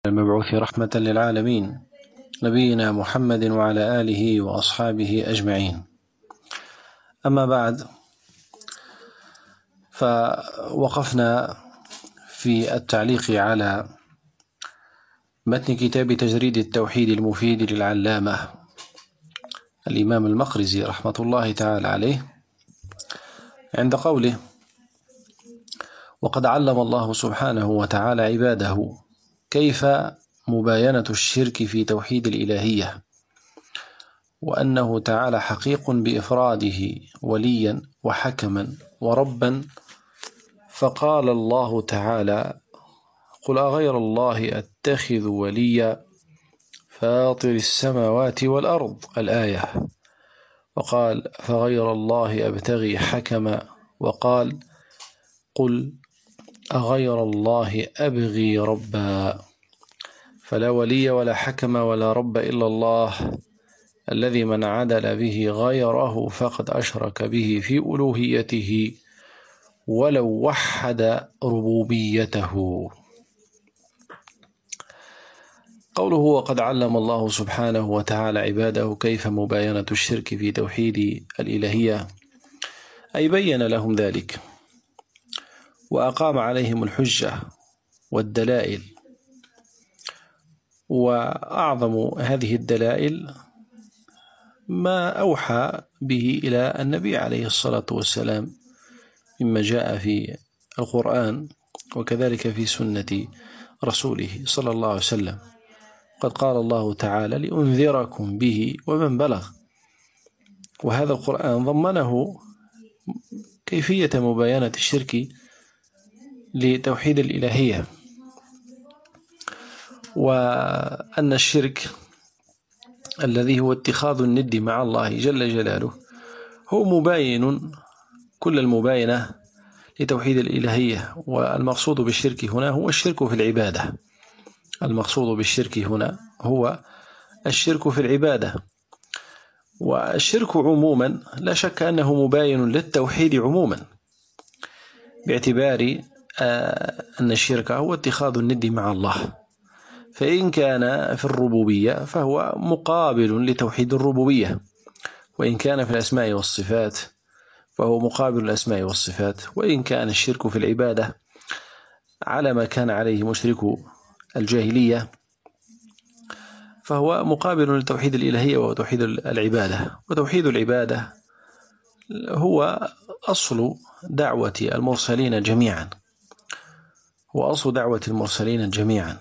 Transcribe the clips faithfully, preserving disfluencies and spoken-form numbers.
المبعوث رحمة للعالمين نبينا محمد وعلى آله وأصحابه أجمعين. أما بعد، فوقفنا في التعليق على متن كتاب تجريد التوحيد المفيد للعلامة الإمام المقرزي رحمة الله تعالى عليه عند قوله: وقد علم الله سبحانه وتعالى عباده كيف مباينة الشرك في توحيد الإلهية، وأنه تعالى حقيق بإفراده وليا وحكما وربا. فقال الله تعالى: قل أغير الله أتخذ وليا فاطر السماوات والأرض، الآية. وقال: فغير الله أبتغي حكما. وقال: قل أغير الله أبغي ربا. فلا ولي ولا حكم ولا رب إلا الله، الذي من عدل به غيره فقد أشرك به في ألوهيته ولو وحد ربوبيته. قوله: وقد علم الله سبحانه وتعالى عباده كيف مباينة الشرك في توحيد الإلهية، أي بين لهم ذلك وأقام عليهم الحجة والدلائل. وأعظم هذه الدلائل ما أوحى به إلى النبي عليه الصلاة والسلام مما جاء في القرآن وكذلك في سنة رسوله صلى الله عليه وسلم. قد قال الله تعالى: لأنذركم به ومن بلغ. وهذا القرآن ضمنه كيفية مباينة الشرك لتوحيد الإلهية، وأن الشرك الذي هو اتخاذ الند مع الله جل جلاله هو مباين كل المباينة لتوحيد الإلهية. والمقصود بالشرك هنا هو الشرك في العبادة. المقصود بالشرك هنا هو الشرك في العبادة. والشرك عموما لا شك أنه مباين للتوحيد عموما، باعتبار أن الشرك هو اتخاذ الند مع الله. فإن كان في الربوبية فهو مقابل لتوحيد الربوبية، وإن كان في الأسماء والصفات فهو مقابل الأسماء والصفات، وإن كان الشرك في العبادة على ما كان عليه مشركو الجاهلية فهو مقابل لتوحيد الإلهية وتوحيد العبادة. وتوحيد العبادة هو أصل دعوة المرسلين جميعا، هو أصل دعوة المرسلين جميعا.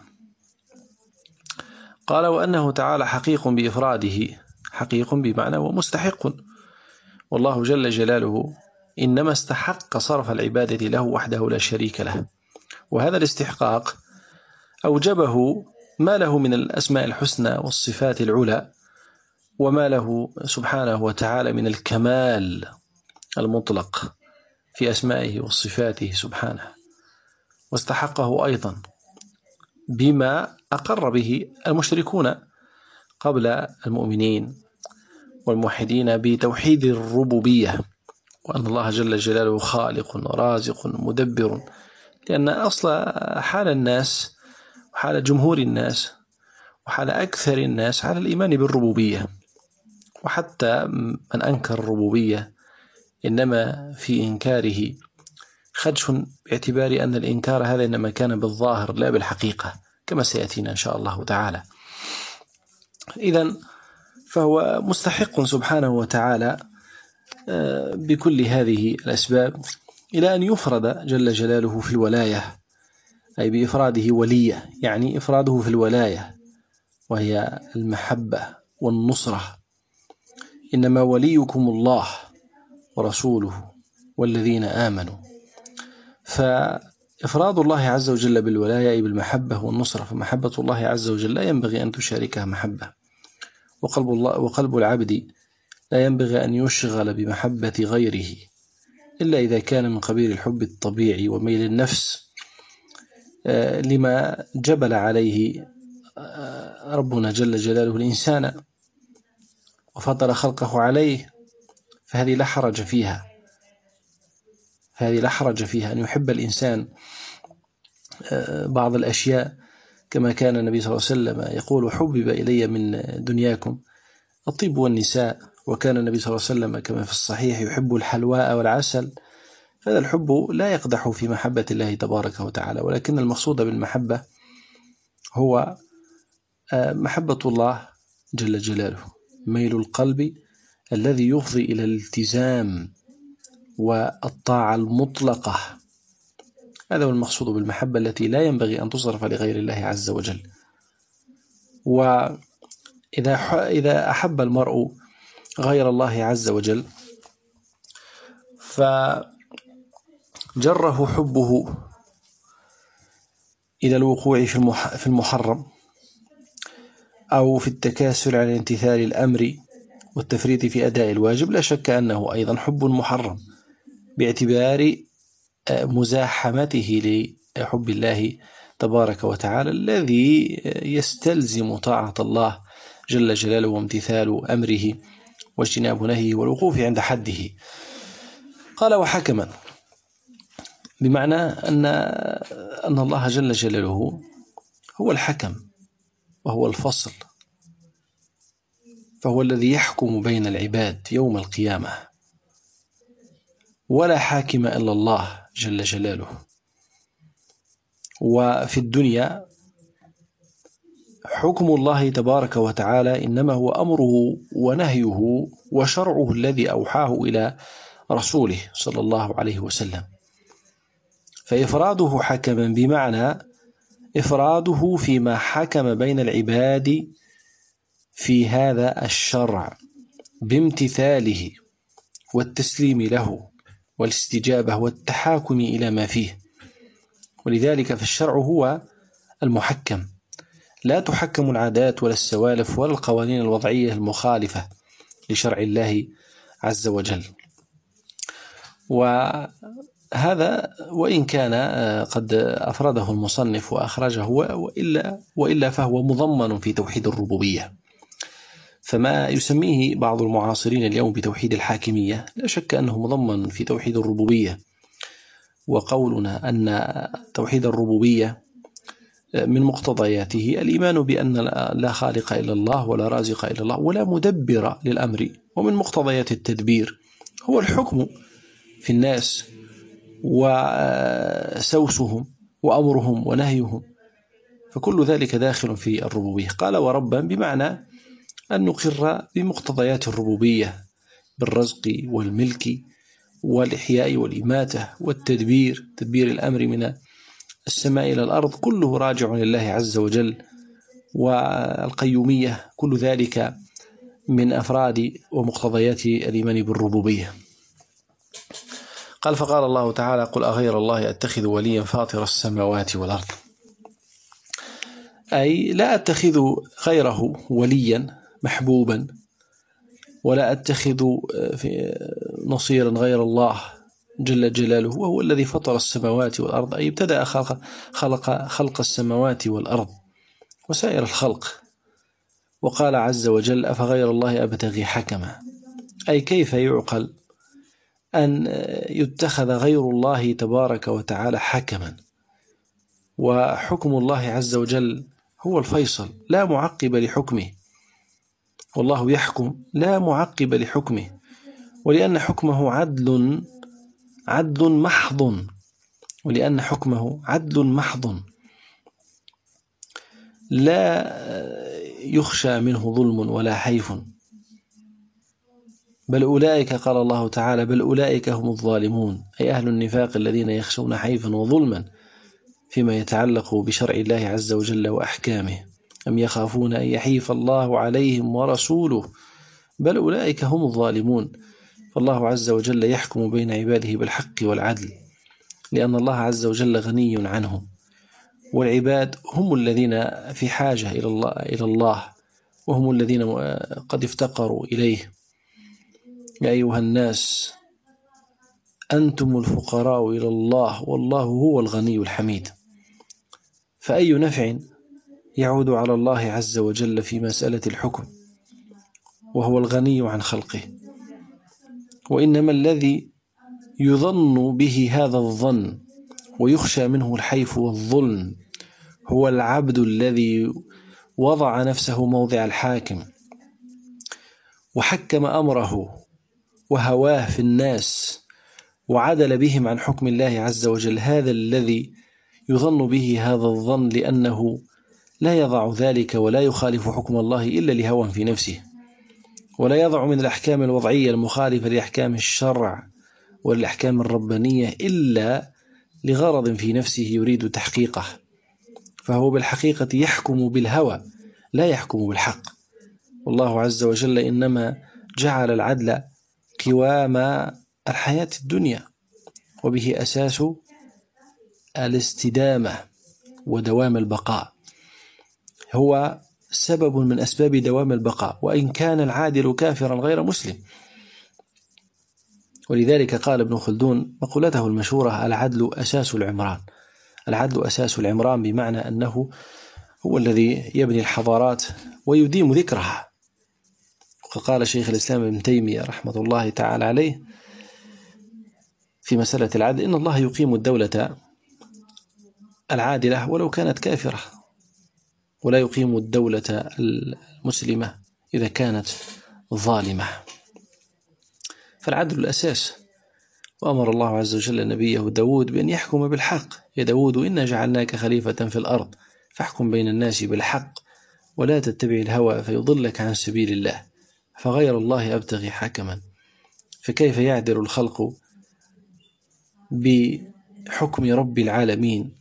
قال: وأنه تعالى حقيق بإفراده، حقيق بمعنى ومستحق، والله جل جلاله إنما استحق صرف العبادة له وحده لا شريك له. وهذا الاستحقاق أوجبه ما له من الأسماء الحسنى والصفات العلى، وما له سبحانه وتعالى من الكمال المطلق في أسمائه وصفاته سبحانه. واستحقه أيضا بما أقر به المشركون قبل المؤمنين والموحدين بتوحيد الربوبية، وأن الله جل جلاله خالق رازق مدبر. لأن أصل حال الناس وحال جمهور الناس وحال أكثر الناس على الإيمان بالربوبية. وحتى من أنكر الربوبية إنما في إنكاره خدش، باعتبار أن الإنكار هذا إنما كان بالظاهر لا بالحقيقة، كما سيأتينا إن شاء الله تعالى. إذن فهو مستحق سبحانه وتعالى بكل هذه الأسباب إلى أن يفرد جل جلاله في الولاية، أي بإفراده ولية، يعني إفراده في الولاية وهي المحبة والنصرة. إنما وليكم الله ورسوله والذين آمنوا. فإفراد الله عز وجل بالولاية أي بالمحبة والنصرة، فمحبة الله عز وجل لا ينبغي أن تشاركها محبة، وقلب الله وقلب العبد لا ينبغي أن يشغل بمحبة غيره إلا إذا كان من قبيل الحب الطبيعي وميل النفس لما جبل عليه ربنا جل جلاله الإنسان وفضل خلقه عليه. فهذه لا حرج فيها، هذه لا حرج فيها أن يحب الإنسان بعض الأشياء كما كان النبي صلى الله عليه وسلم يقول حبب إلي من دنياكم الطيب والنساء، وكان النبي صلى الله عليه وسلم كما في الصحيح يحب الحلواء والعسل. هذا الحب لا يقدح في محبة الله تبارك وتعالى، ولكن المقصود بالمحبة هو محبة الله جل جلاله، ميل القلب الذي يفضي إلى الالتزام والطاعة المطلقة. هذا هو المقصود بالمحبة التي لا ينبغي أن تصرف لغير الله عز وجل. وإذا إذا أحب المرء غير الله عز وجل فجره حبه إلى الوقوع في المحرم أو في التكاسل عن امتثال الأمر والتفريط في أداء الواجب، لا شك أنه أيضا حب محرم باعتبار مزاحمته لحب الله تبارك وتعالى الذي يستلزم طاعة الله جل جلاله وامتثال أمره واجتناب نهيه والوقوف عند حده. قال وحكما، بمعنى أن أن الله جل جلاله هو الحكم وهو الفصل، فهو الذي يحكم بين العباد يوم القيامة، ولا حاكم إلا الله جل جلاله. وفي الدنيا حكم الله تبارك وتعالى إنما هو أمره ونهيه وشرعه الذي أوحاه إلى رسوله صلى الله عليه وسلم، فإفراده حكما بمعنى إفراده فيما حكم بين العباد في هذا الشرع بامتثاله والتسليم له والاستجابة والتحاكم إلى ما فيه. ولذلك فالشرع هو المحكم، لا تحكم العادات ولا السوالف ولا القوانين الوضعية المخالفة لشرع الله عز وجل. وهذا وإن كان قد أفرده المصنف وأخرجه وإلا, وإلا فهو مضمن في توحيد الربوبية، فما يسميه بعض المعاصرين اليوم بتوحيد الحاكمية لا شك أنه مضمن في توحيد الربوبية. وقولنا أن توحيد الربوبية من مقتضياته الإيمان بأن لا خالق إلا الله ولا رازق إلا الله ولا مدبر للأمر، ومن مقتضيات التدبير هو الحكم في الناس وسوسهم وأمرهم ونهيهم، فكل ذلك داخل في الربوبية. قال وربا بمعنى أن نقر بمقتضيات الربوبية بالرزق والملك والإحياء والإماتة والتدبير، تدبير الأمر من السماء إلى الأرض، كله راجع لله عز وجل، والقيومية كل ذلك من أفراد ومقتضيات الإيمان بالربوبية. قال فقال الله تعالى قل أغير الله أتخذ وليا فاطر السماوات والأرض، أي لا أتخذ غيره وليا محبوبا ولا أتخذ نصيرا غير الله جل جلاله، وهو الذي فطر السماوات والأرض، أي ابتدأ خلق, خلق, خلق السماوات والأرض وسائر الخلق. وقال عز وجل أفغير الله أبتغي حكما، أي كيف يعقل أن يتخذ غير الله تبارك وتعالى حكما، وحكم الله عز وجل هو الفيصل لا معقب لحكمه، والله يحكم لا معقب لحكمه، ولأن حكمه عدل عدل محض ولأن حكمه عدل محض لا يخشى منه ظلم ولا حيف، بل أولئك قال الله تعالى بل أولئك هم الظالمون، أي أهل النفاق الذين يخشون حيفا وظلما فيما يتعلق بشرع الله عز وجل وأحكامه، أم يخافون أن يحيف الله عليهم ورسوله، بل أولئك هم الظالمون. فالله عز وجل يحكم بين عباده بالحق والعدل، لأن الله عز وجل غني عنهم، والعباد هم الذين في حاجة إلى الله, إلى الله وهم الذين قد افتقروا إليه. يا أيها الناس أنتم الفقراء إلى الله والله هو الغني الحميد. فأي نفع يعود على الله عز وجل في مسألة الحكم وهو الغني عن خلقه؟ وإنما الذي يظن به هذا الظن ويخشى منه الحيف والظلم هو العبد الذي وضع نفسه موضع الحاكم وحكم أمره وهواه في الناس وعدل بهم عن حكم الله عز وجل. هذا الذي يظن به هذا الظن لأنه لا يضع ذلك ولا يخالف حكم الله إلا لهوى في نفسه، ولا يضع من الأحكام الوضعية المخالفة لأحكام الشرع والأحكام الربانية إلا لغرض في نفسه يريد تحقيقه، فهو بالحقيقة يحكم بالهوى لا يحكم بالحق. والله عز وجل إنما جعل العدل قوام الحياة الدنيا، وبه أساس الاستدامة ودوام البقاء، هو سبب من أسباب دوام البقاء، وإن كان العادل كافرا غير مسلم. ولذلك قال ابن خلدون مقولته المشهورة: العدل أساس العمران. العدل أساس العمران بمعنى أنه هو الذي يبني الحضارات ويديم ذكرها. وقال شيخ الإسلام ابن تيمية رحمة الله تعالى عليه في مسألة العدل: إن الله يقيم الدولة العادلة ولو كانت كافرة، ولا يقيم الدولة المسلمة إذا كانت ظالمة. فالعدل الأساس. وأمر الله عز وجل نبيه داود بأن يحكم بالحق: يا داود إنا جعلناك خليفة في الأرض فاحكم بين الناس بالحق ولا تتبع الهوى فيضلك عن سبيل الله فغير الله أبتغي حكما. فكيف يعدل الخلق بحكم رب العالمين؟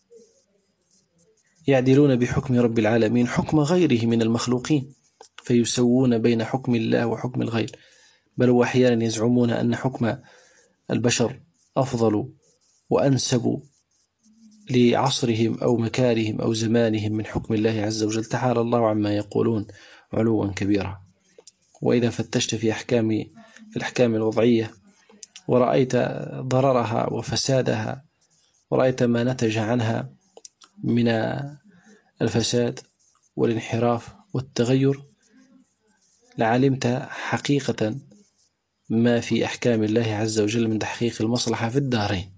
يعدلون بحكم رب العالمين حكم غيره من المخلوقين، فيسوون بين حكم الله وحكم الغير، بل وأحيانا يزعمون أن حكم البشر أفضل وأنسب لعصرهم أو مكانهم أو زمانهم من حكم الله عز وجل. تعالى الله عما يقولون علوا كبيرا. وإذا فتشت في أحكام في الأحكام الوضعية ورأيت ضررها وفسادها ورأيت ما نتج عنها من الفساد والانحراف والتغير لعلمت حقيقة ما في أحكام الله عز وجل من تحقيق المصلحة في الدارين.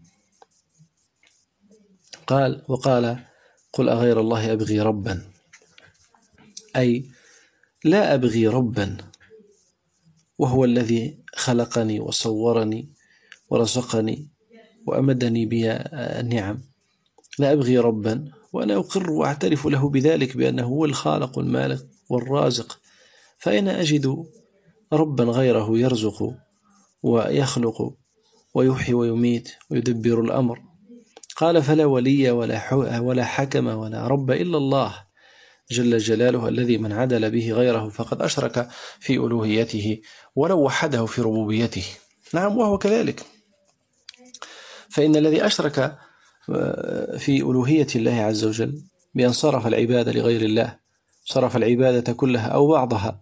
قال وقال: قل أغير الله أبغي ربا، أي لا أبغي ربا وهو الذي خلقني وصورني ورزقني وأمدني بالنعم. لا أبغي ربا وأنا أقر وأعترف له بذلك بأنه هو الخالق والمالك والرازق، فأين أجد ربا غيره يرزق ويخلق ويحيي ويميت ويدبر الأمر؟ قال: فلا ولي ولا ولا حكم ولا رب إلا الله جل جلاله، الذي من عدل به غيره فقد أشرك في ألوهيته ولو وحده في ربوبيته. نعم، وهو كذلك، فإن الذي أشرك في ألوهية الله عز وجل بأن صرف العبادة لغير الله، صرف العبادة كلها أو بعضها،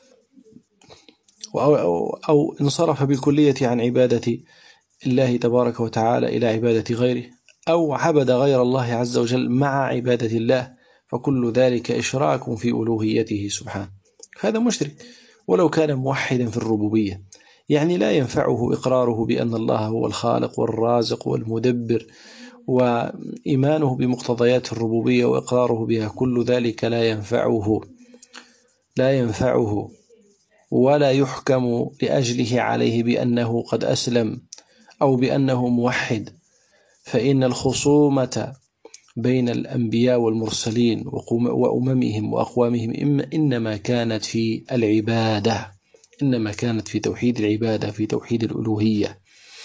أو, أو, أو انصرف بالكلية عن عبادة الله تبارك وتعالى إلى عبادة غيره، أو عبد غير الله عز وجل مع عبادة الله، فكل ذلك إشراك في ألوهيته سبحانه. هذا مشرك ولو كان موحدا في الربوبية، يعني لا ينفعه إقراره بأن الله هو الخالق والرازق والمدبر وإيمانه بمقتضيات الربوبية وإقراره بها، كل ذلك لا ينفعه لا ينفعه ولا يحكم لأجله عليه بأنه قد أسلم أو بأنه موحد. فإن الخصومة بين الأنبياء والمرسلين وأممهم وأقوامهم إنما كانت في العبادة، إنما كانت في توحيد العبادة، في توحيد الألوهية.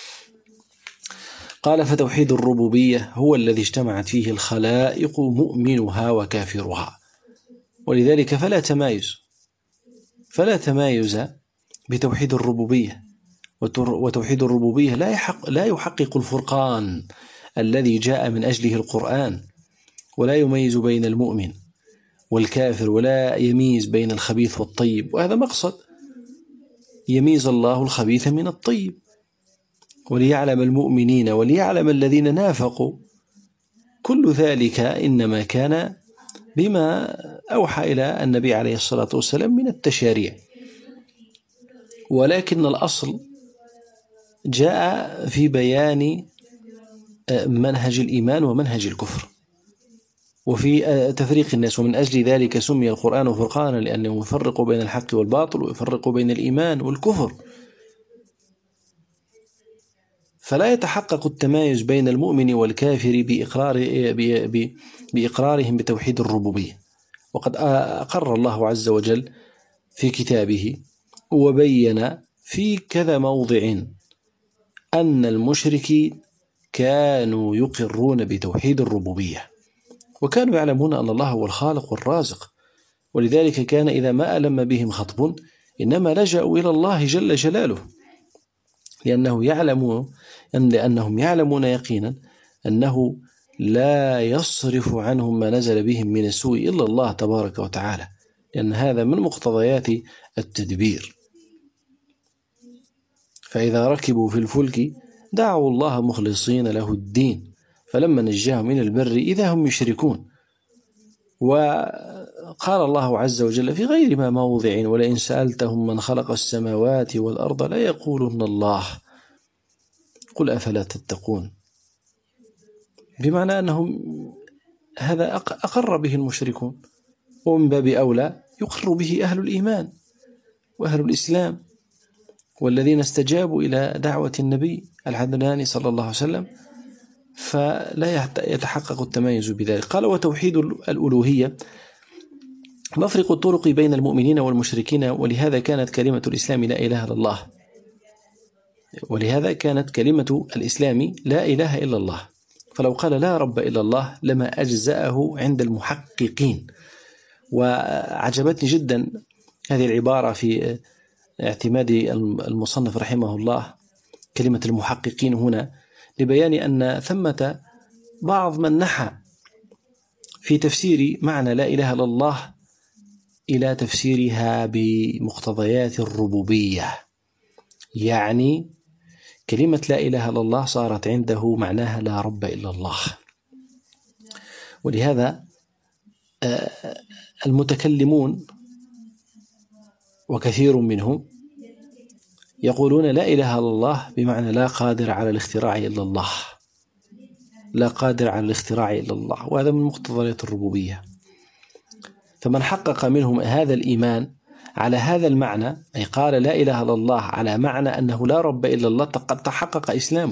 قال: فتوحيد الربوبية هو الذي اجتمعت فيه الخلائق مؤمنها وكافرها. ولذلك فلا تمايز فلا تمايز بتوحيد الربوبية، وتوحيد الربوبية لا يحق لا يحقق الفرقان الذي جاء من أجله القرآن، ولا يميز بين المؤمن والكافر، ولا يميز بين الخبيث والطيب. وهذا مقصد، يميز الله الخبيث من الطيب، وليعلم المؤمنين وليعلم الذين نافقوا. كل ذلك إنما كان بما أوحى إلى النبي عليه الصلاة والسلام من التشاريع، ولكن الأصل جاء في بيان منهج الإيمان ومنهج الكفر. وفي تفريق الناس. ومن أجل ذلك سمي القرآن فرقانا، لأنه يفرق بين الحق والباطل ويفرق بين الإيمان والكفر. فلا يتحقق التمايز بين المؤمن والكافر بإقرار بإقرارهم بتوحيد الربوبية. وقد أقر الله عز وجل في كتابه وبين في كذا موضع أن المشركين كانوا يقرون بتوحيد الربوبية، وكانوا يعلمون أن الله هو الخالق والرازق، ولذلك كان إذا ما ألم بهم خطب إنما لجأوا إلى الله جل جلاله، لأنه يعلمون أن لأنهم يعلمون يقينا أنه لا يصرف عنهم ما نزل بهم من السوء إلا الله تبارك وتعالى، لأن هذا من مقتضيات التدبير. فإذا ركبوا في الفلك دعوا الله مخلصين له الدين فلما نجاهم من البر إذا هم يشركون. وقال الله عز وجل في غير ما موضع: ولئن سألتهم من خلق السماوات والأرض لا يقولون الله قل أفلا تتقون، بمعنى أنهم هذا أقر به المشركون، ومن باب أولى يقر به أهل الإيمان وأهل الإسلام والذين استجابوا إلى دعوة النبي العدناني صلى الله عليه وسلم، فلا يتحقق التمايز بذلك. قال: وتوحيد الألوهية مفرق الطرق بين المؤمنين والمشركين، ولهذا كانت كلمة الإسلام لا إله إلا الله ولهذا كانت كلمة الإسلام لا إله إلا الله فلو قال لا رب إلا الله لما أجزأه عند المحققين. وعجبتني جدا هذه العبارة في اعتماد المصنف رحمه الله، كلمة المحققين هنا، لبيان أن ثمة بعض من نحى في تفسير معنى لا إله إلا الله إلى تفسيرها بمقتضيات الربوبية، يعني كلمة لا إله إلا الله صارت عنده معناها لا رب إلا الله. ولهذا المتكلمون وكثير منهم يقولون لا إله إلا الله بمعنى لا قادر على الاختراع إلا الله، لا قادر على الاختراع إلا الله، وهذا من مقتضيات الربوبية. فمن حقق منهم هذا الإيمان على هذا المعنى، أي قال لا إله إلا الله على معنى أنه لا رب إلا الله، قد تحقق إسلامه.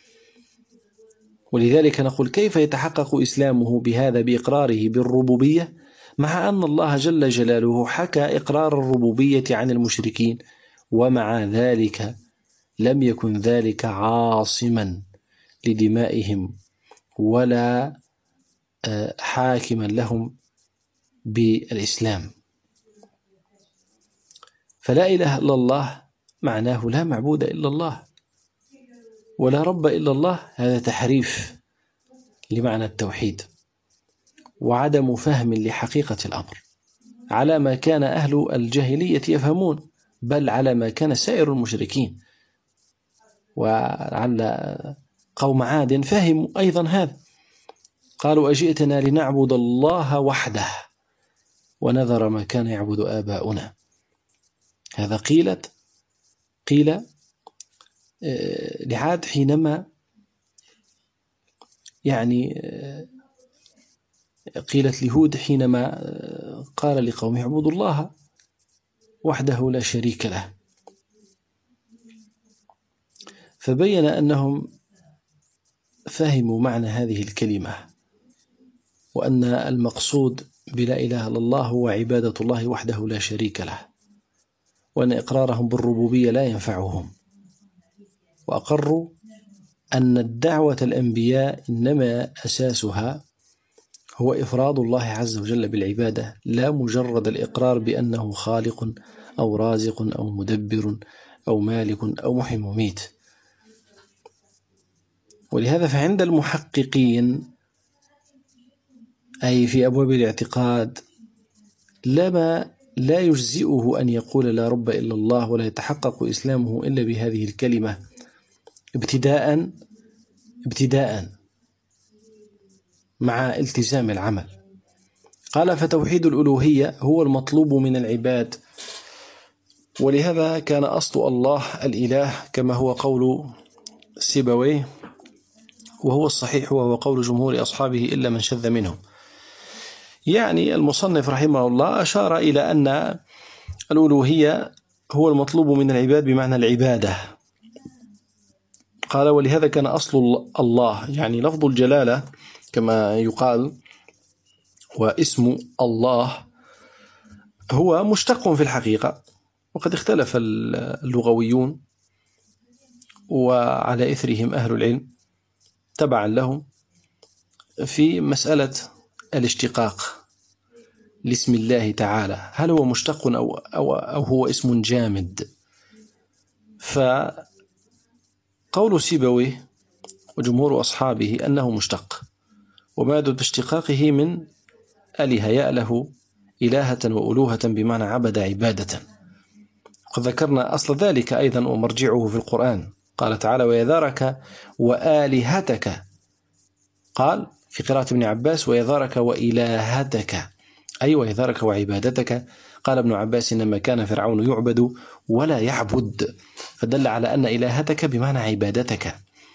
ولذلك نقول: كيف يتحقق إسلامه بهذا بإقراره بالربوبية، مع أن الله جل جلاله حكى إقرار الربوبية عن المشركين، ومع ذلك لم يكن ذلك عاصما لدمائهم ولا حاكما لهم بالإسلام. فلا إله إلا الله معناه لا معبود إلا الله، ولا رب إلا الله هذا تحريف لمعنى التوحيد وعدم فهم لحقيقة الأمر، على ما كان أهل الجاهلية يفهمون، بل على ما كان سائر المشركين. وعلى قوم عاد فهموا أيضا هذا، قالوا: أجئتنا لنعبد الله وحده ونذر ما كان يعبد آباؤنا. هذا قيلت قيل لعاد حينما يعني قيلت لهود حينما قال لقومه: اعبدوا الله وحده لا شريك له. فبين أنهم فهموا معنى هذه الكلمة، وأن المقصود بلا إله إلا الله هو عبادة الله وحده لا شريك له، وأن إقرارهم بالربوبية لا ينفعهم، وأقروا أن الدعوة الأنبياء إنما أساسها هو إفراد الله عز وجل بالعبادة، لا مجرد الإقرار بأنه خالق أو رازق أو مدبر أو مالك أو محي مميت. ولهذا فعند المحققين أي في أبواب الاعتقاد لما لا يجزئه أن يقول لا رب إلا الله، ولا يتحقق إسلامه إلا بهذه الكلمة ابتداء ابتداء مع التزام العمل. قال: فتوحيد الألوهية هو المطلوب من العباد، ولهذا كان أصل الله الإله كما هو قول سيبويه، وهو الصحيح وهو قول جمهور أصحابه إلا من شذ منهم. يعني المصنف رحمه الله أشار إلى أن الألوهية هو المطلوب من العباد بمعنى العبادة. قال ولهذا كان أصل الله، يعني لفظ الجلالة كما يقال واسم الله هو مشتق في الحقيقة، وقد اختلف اللغويون وعلى إثرهم أهل العلم تبعا لهم في مسألة الاشتقاق لاسم الله تعالى، هل هو مشتق أو, أو, أو هو اسم جامد؟ فقول سيبويه وجمهور أصحابه أنه مشتق، ومادة اشتقاقه من أله يأله إلهة وألوهة بمعنى عبد عبادة. قد ذكرنا أصل ذلك أيضا ومرجعه في القرآن، قال تعالى ويذرك وآلهتك، قال في قراءة ابن عباس ويذرك وإلهتك، أي ويذرك وعبادتك. قال ابن عباس إنما كان فرعون يعبد ولا يعبد، فدل على أن إلهتك بمعنى عبادتك.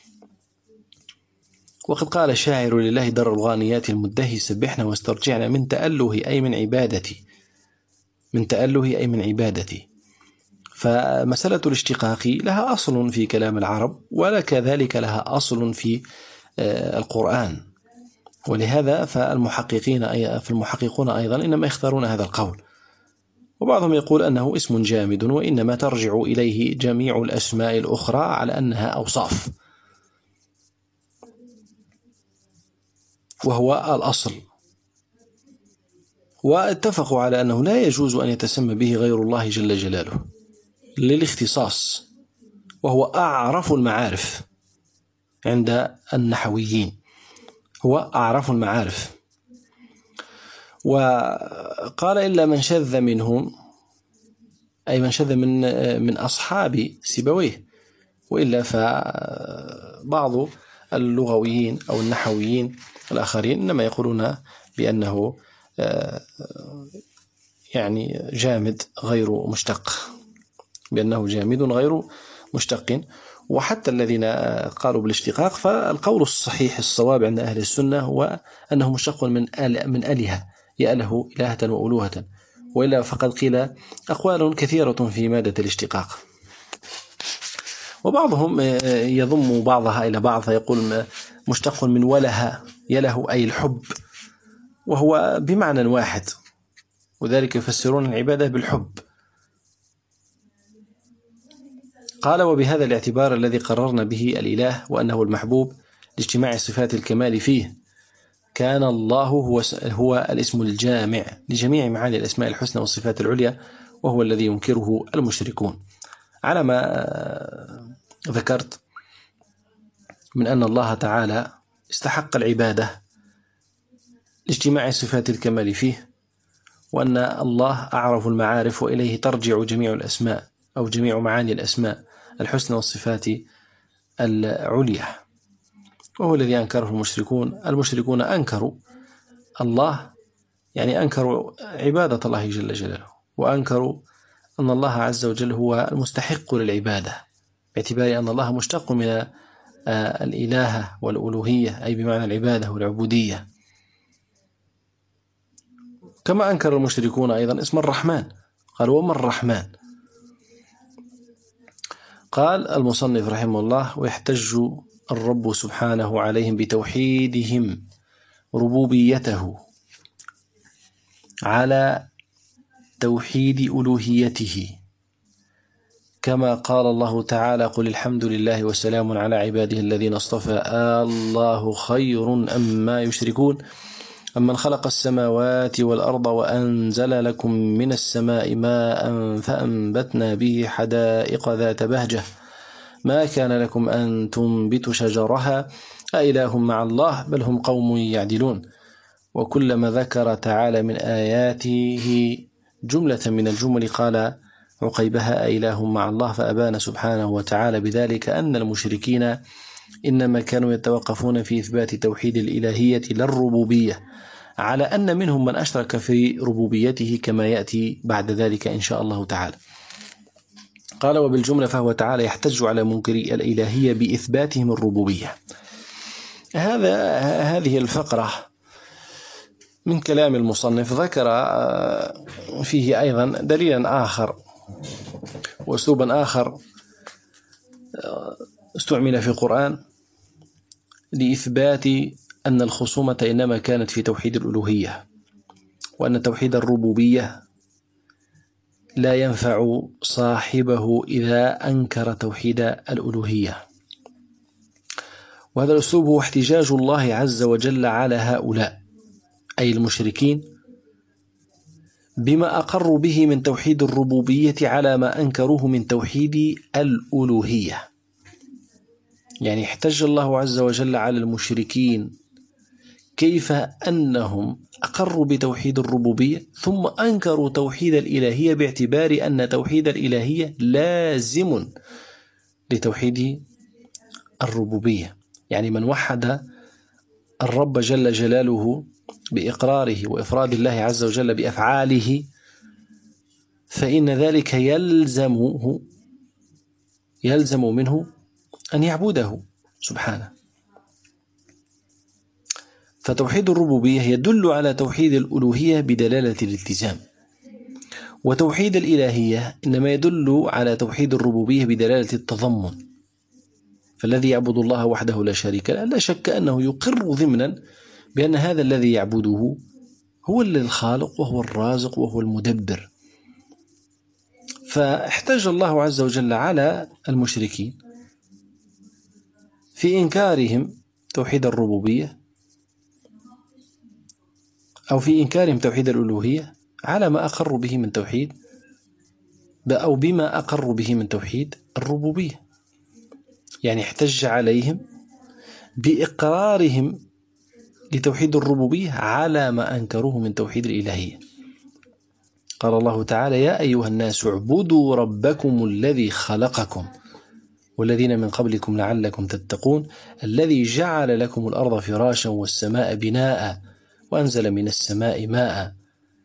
وقد قال الشاعر لله در الغانيات المدهي سبحنا واسترجعنا من تأله أي من عبادتي، من تأله أي من عبادتي. فمسألة الاشتقاق لها أصل في كلام العرب، وكذلك لها أصل في القرآن، ولهذا فالمحققين فالمحققون أيضا إنما يختارون هذا القول. وبعضهم يقول أنه اسم جامد وإنما ترجع إليه جميع الأسماء الأخرى على أنها أوصاف، وهو الأصل. واتفقوا على أنه لا يجوز أن يتسمى به غير الله جل جلاله للاختصاص، وهو أعرف المعارف عند النحويين، هو أعرف المعارف. وقال إلا من شذ منهم، أي من شذ من من أصحاب سيبويه، وإلا فبعض اللغويين أو النحويين الآخرين إنما يقولون بأنه يعني جامد غير مشتق، بأنه جامد غير مشتق. وحتى الذين قالوا بالاشتقاق فالقول الصحيح الصواب عند أهل السنة هو أنه مشتق من آل من آلهة يأله إلهة وألوهة، وإلا فقد قيل أقوال كثيرة في مادة الاشتقاق. وبعضهم يضم بعضها إلى بعض فيقول مشتق من وله يله أي الحب، وهو بمعنى واحد، وذلك يفسرون العبادة بالحب. قال وبهذا الاعتبار الذي قررنا به الإله وأنه المحبوب لاجتماع صفات الكمال فيه، كان الله هو, هو الاسم الجامع لجميع معاني الأسماء الحسنى والصفات العليا، وهو الذي ينكره المشركون. على ما ذكرت من أن الله تعالى استحق العبادة لاجتماع صفات الكمال فيه، وأن الله أعرف المعارف وإليه ترجع جميع الأسماء أو جميع معاني الأسماء الحسنى والصفات العليا، وهو الذي أنكره المشركون. المشركون أنكروا الله، يعني أنكروا عبادة الله جل جلاله، وأنكروا أن الله عز وجل هو المستحق للعبادة، باعتبار أن الله مشتق من الإلهة والألوهية، أي بمعنى العبادة والعبودية. كما أنكر المشركون أيضا اسم الرحمن، قالوا وما الرحمن؟ قال المصنف رحمه الله ويحتج الرب سبحانه عليهم بتوحيدهم ربوبيته على توحيد ألوهيته، كما قال الله تعالى قل الحمد لله وسلام على عباده الذين اصطفى الله خير أما يشركون أمن خلق السماوات والأرض وأنزل لكم من السماء ماء فأنبتنا به حدائق ذات بهجة ما كان لكم أن تنبتوا شجرها أإله مع الله بل هم قوم يعدلون. وكلما ذكر تعالى من آياته جملة من الجمل قال عقيبها أإله مع الله، فأبان سبحانه وتعالى بذلك أن المشركين إنما كانوا يتوقفون في إثبات توحيد الإلهية للربوبية، على أن منهم من أشرك في ربوبيته كما يأتي بعد ذلك إن شاء الله تعالى. قال وبالجملة فهو تعالى يحتج على منكري الإلهية بإثباتهم الربوبية. هذا هذه الفقرة من كلام المصنف ذكر فيه أيضا دليلا آخر وأسلوبا آخر استعمل في القرآن لإثبات أن الخصومة إنما كانت في توحيد الألوهية، وأن توحيد الربوبية لا ينفع صاحبه إذا أنكر توحيد الألوهية. وهذا الأسلوب هو احتجاج الله عز وجل على هؤلاء أي المشركين بما أقروا به من توحيد الربوبية على ما أنكروه من توحيد الألوهية. يعني احتج الله عز وجل على المشركين كيف أنهم أقروا بتوحيد الربوبية ثم أنكروا توحيد الإلهية باعتبار أن توحيد الإلهية لازم لتوحيد الربوبية. يعني من وحد الرب جل جلاله بإقراره وإفراد الله عز وجل بأفعاله فإن ذلك يلزمه يلزم منه أن يعبده سبحانه. فتوحيد الربوبية يدل على توحيد الألوهية بدلالة الالتزام، وتوحيد الإلهية إنما يدل على توحيد الربوبية بدلالة التضمن. فالذي يعبد الله وحده لا شريك له لا شك أنه يقر ضمنا بأن هذا الذي يعبده هو الخالق وهو الرازق وهو المدبر. فاحتج الله عز وجل على المشركين في إنكارهم توحيد الربوبية أو في إنكارهم توحيد الألوهية على ما أقروا به من توحيد أو بما أقروا به من توحيد الربوبية. يعني احتج عليهم بإقرارهم لتوحيد الربوبية على ما أنكروه من توحيد الإلهية. قال الله تعالى: يا أيها الناس اعبدوا ربكم الذي خلقكم والذين من قبلكم لعلكم تتقون الذي جعل لكم الأرض فراشا والسماء بناء وأنزل من السماء ماء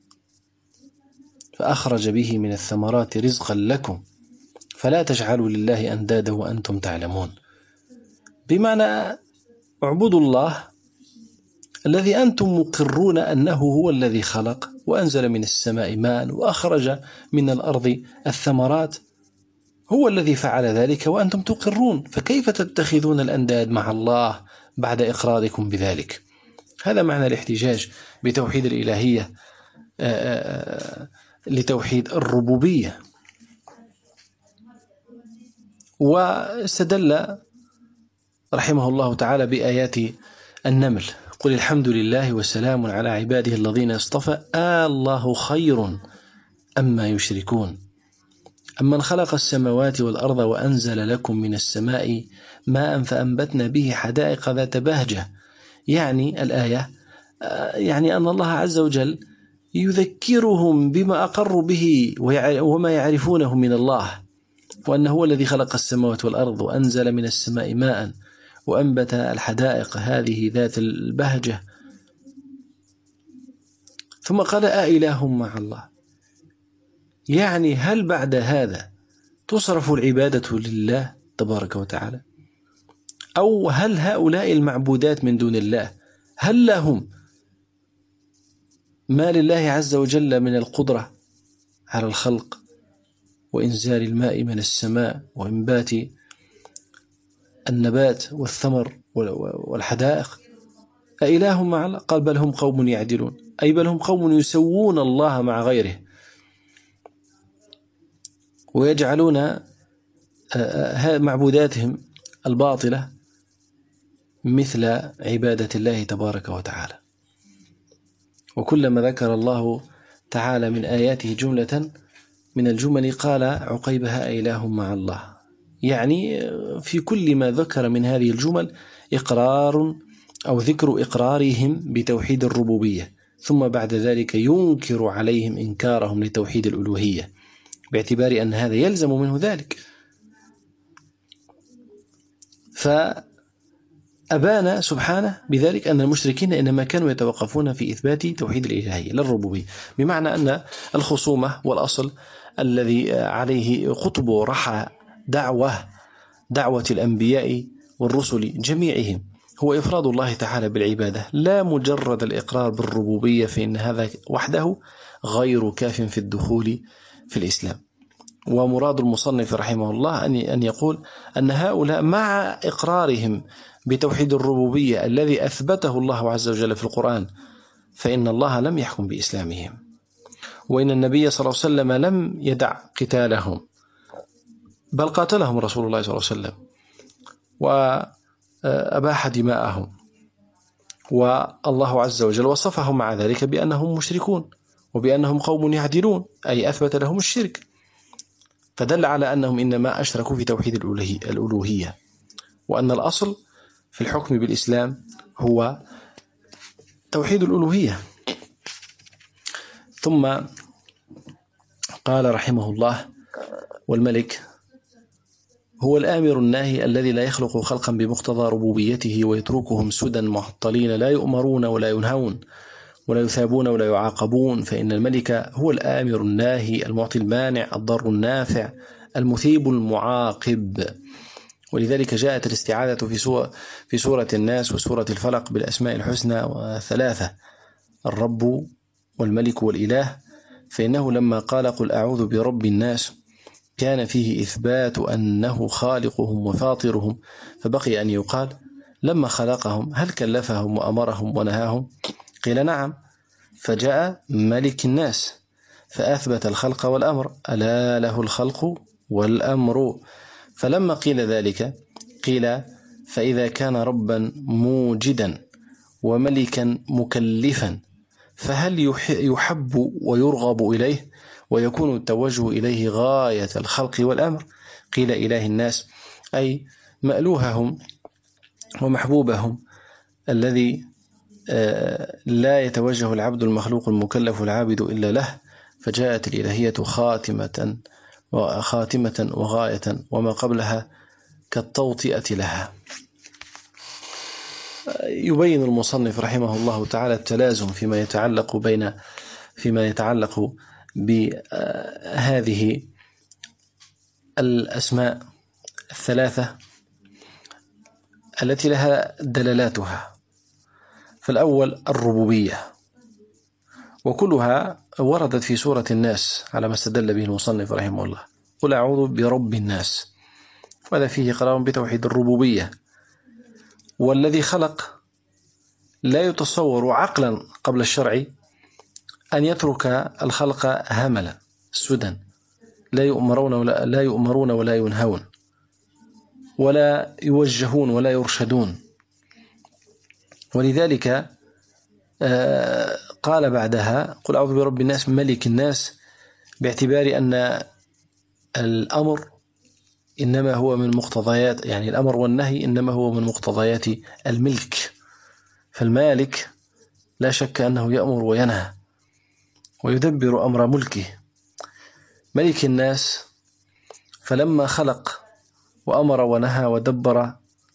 فأخرج به من الثمرات رزقا لكم فلا تجعلوا لله أندادا وأنتم تعلمون. بمعنى اعبدوا الله الذي أنتم مقرون أنه هو الذي خلق وأنزل من السماء ماء وأخرج من الأرض الثمرات، هو الذي فعل ذلك وأنتم تقرون، فكيف تتخذون الأنداد مع الله بعد إقراركم بذلك؟ هذا معنى الاحتجاج بتوحيد الإلهية لتوحيد الربوبية. واستدل رحمه الله تعالى بآيات النمل: قل الحمد لله وسلام على عباده الذين اصطفى الله خير أما يشركون أمن خلق السماوات والأرض وأنزل لكم من السماء ماء فأنبتنا به حدائق ذات بهجة. يعني الآية يعني أن الله عز وجل يذكرهم بما أقروا به وما يعرفونه من الله، وأنه هو الذي خلق السماوات والأرض وأنزل من السماء ماء وأنبت الحدائق هذه ذات البهجة. ثم قال: أإله مع الله؟ يعني هل بعد هذا تصرف العبادة لله تبارك وتعالى؟ أو هل هؤلاء المعبودات من دون الله هل لهم ما لله عز وجل من القدرة على الخلق وإنزال الماء من السماء وإنبات النبات والثمر والحدائق؟ أإله مع الله؟ قال: بل هم قوم يعدلون، أي بل هم قوم يسوون الله مع غيره ويجعلون معبوداتهم الباطلة مثل عبادة الله تبارك وتعالى. وكلما ذكر الله تعالى من آياته جملة من الجمل قال عقيبها أإله مع الله. يعني في كل ما ذكر من هذه الجمل إقرار أو ذكر إقرارهم بتوحيد الربوبية، ثم بعد ذلك ينكر عليهم إنكارهم لتوحيد الألوهية باعتبار أن هذا يلزم منه ذلك. فأبان سبحانه بذلك أن المشركين إنما كانوا يتوقفون في إثبات توحيد الإلهية للربوبية، بمعنى أن الخصومة والأصل الذي عليه قطب رحى دعوة دعوة الأنبياء والرسل جميعهم هو إفراد الله تعالى بالعبادة، لا مجرد الإقرار بالربوبية، فإن هذا وحده غير كاف في الدخول في الإسلام. ومراد المصنف رحمه الله أن يقول أن هؤلاء مع إقرارهم بتوحيد الربوبية الذي أثبته الله عز وجل في القرآن، فإن الله لم يحكم بإسلامهم، وإن النبي صلى الله عليه وسلم لم يدع قتالهم، بل قاتلهم رسول الله صلى الله عليه وسلم وأباح دماءهم، والله عز وجل وصفهم مع ذلك بأنهم مشركون وبأنهم قوم يعدلون، أي أثبت لهم الشرك، فدل على أنهم إنما أشركوا في توحيد الألوهية، وأن الأصل في الحكم بالإسلام هو توحيد الألوهية. ثم قال رحمه الله: والملك هو الآمر الناهي الذي لا يخلق خلقا بمقتضى ربوبيته ويتركهم سدى معطلين لا يؤمرون ولا ينهون ولا يثابون ولا يعاقبون، فإن الملك هو الآمر الناهي المعطي المانع الضار النافع المثيب المعاقب. ولذلك جاءت الاستعاذة في سورة, في سورة الناس وسورة الفلق بالأسماء الحسنى وثلاثة: الرب والملك والإله، فإنه لما قال قل أعوذ برب الناس كان فيه إثبات أنه خالقهم وفاطرهم، فبقي أن يقال لما خلقهم هل كلفهم وأمرهم ونهاهم؟ قيل نعم، فجاء ملك الناس فأثبت الخلق والأمر، ألا له الخلق والأمر. فلما قيل ذلك قيل فإذا كان ربا موجدا وملكا مكلفا فهل يحب ويرغب إليه ويكون التوجه إليه غاية الخلق والأمر؟ قيل إله الناس، أي مألوههم ومحبوبهم الذي لا يتوجه العبد المخلوق المكلف العابد إلا له، فجاءت الإلهية خاتمة وخاتمة وغاية وما قبلها كالتوطئة لها. يبين المصنف رحمه الله تعالى التلازم فيما يتعلق بين فيما يتعلق بهذه الأسماء الثلاثة التي لها دلالاتها. فالأول الربوبية، وكلها وردت في سورة الناس على ما استدل به المصنف رحمه الله: قل أعوذ برب الناس، وهذا فيه قرار بتوحيد الربوبية. والذي خلق لا يتصور عقلا قبل الشرع أن يترك الخلق هملا سدى لا يؤمرون ولا, لا يؤمرون ولا ينهون ولا يوجهون ولا يرشدون. ولذلك قال بعدها قل أعوذ برب الناس ملك الناس، باعتبار أن الأمر إنما هو من مقتضيات، يعني الأمر والنهي إنما هو من مقتضيات الملك، فالمالك لا شك أنه يأمر وينهى ويدبر أمر ملكه. ملك الناس فلما خلق وأمر ونهى ودبر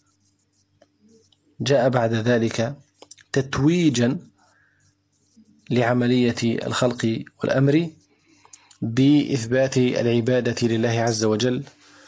جاء بعد ذلك تتويجا لعملية الخلق والأمر بإثبات العبادة لله عز وجل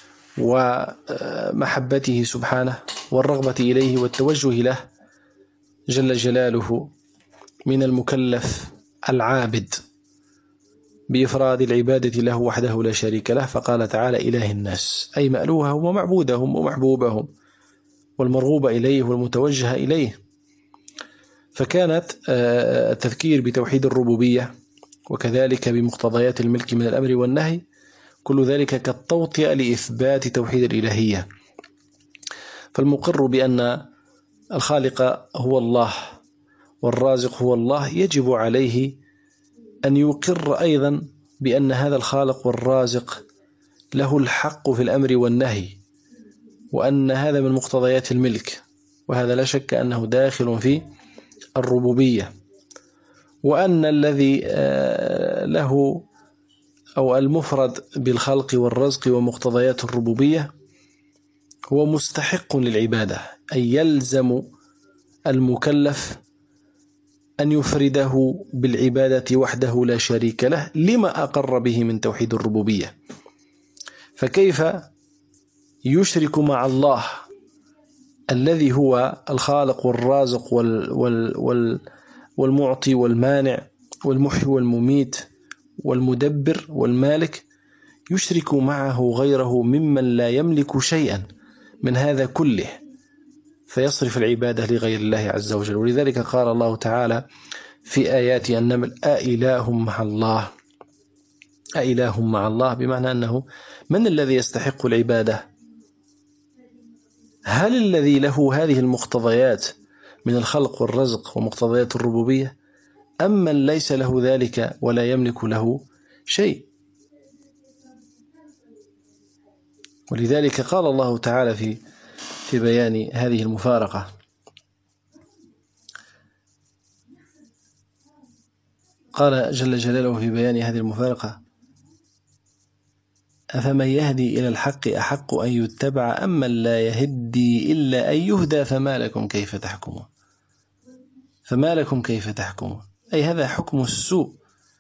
ومحبته سبحانه والرغبة إليه والتوجه له جل جلاله من المكلف العابد بإفراد العبادة له وحده لا شريك له. فقال تعالى إله الناس، أي مألوههم ومعبودهم ومحبوبهم والمرغوب إليه والمتوجه إليه. فكانت التذكير بتوحيد الربوبية وكذلك بمقتضيات الملك من الأمر والنهي كل ذلك كالتوطئة لإثبات توحيد الإلهية. فالمقر بأن الخالق هو الله والرازق هو الله يجب عليه أن يقر أيضا بأن هذا الخالق والرازق له الحق في الأمر والنهي، وأن هذا من مقتضيات الملك، وهذا لا شك أنه داخل في الربوبية، وأن الذي له أو المفرد بالخلق والرزق ومقتضيات الربوبية هو مستحق للعبادة، أي يلزم المكلف أن يفرده بالعبادة وحده لا شريك له لما أقر به من توحيد الربوبية. فكيف يشرك مع الله الذي هو الخالق والرازق وال وال وال والمعطي والمانع والمحيي والمميت والمدبر والمالك، يشرك معه غيره ممن لا يملك شيئا من هذا كله، فيصرف العبادة لغير الله عز وجل. ولذلك قال الله تعالى في آيات النمل: أإله مع الله، أإله مع الله، بمعنى أنه من الذي يستحق العبادة؟ هل الذي له هذه المقتضيات من الخلق والرزق ومقتضيات الربوبية، أم من ليس له ذلك ولا يملك له شيء؟ ولذلك قال الله تعالى في في بيان هذه المفارقة: قال جل جلاله في بيان هذه المفارقة: أفمن يهدي إلى الحق أحق أن يتبع أم من لا يهدي إلا أن يهدى فما لكم كيف تحكمون. فما لكم كيف تحكمون، أي هذا حكم السوء،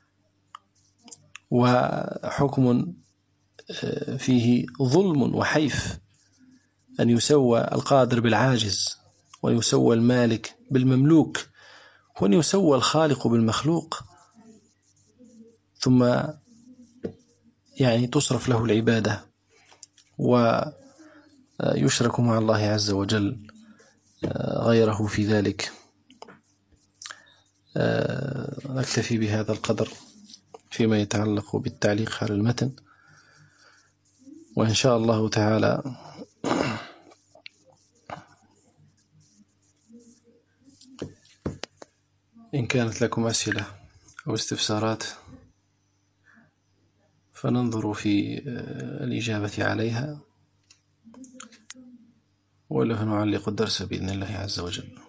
وحكم فيه ظلم وحيف، أن يسوى القادر بالعاجز، ويسوى المالك بالمملوك، وأن يسوى الخالق بالمخلوق، ثم يعني تصرف له العبادة ويشرك مع الله عز وجل غيره في ذلك. نكتفي بهذا القدر فيما يتعلق بالتعليق على المتن، وإن شاء الله تعالى إن كانت لكم أسئلة أو استفسارات فننظر في الإجابة عليها، ولا فنعلق الدرس بإذن الله عز وجل.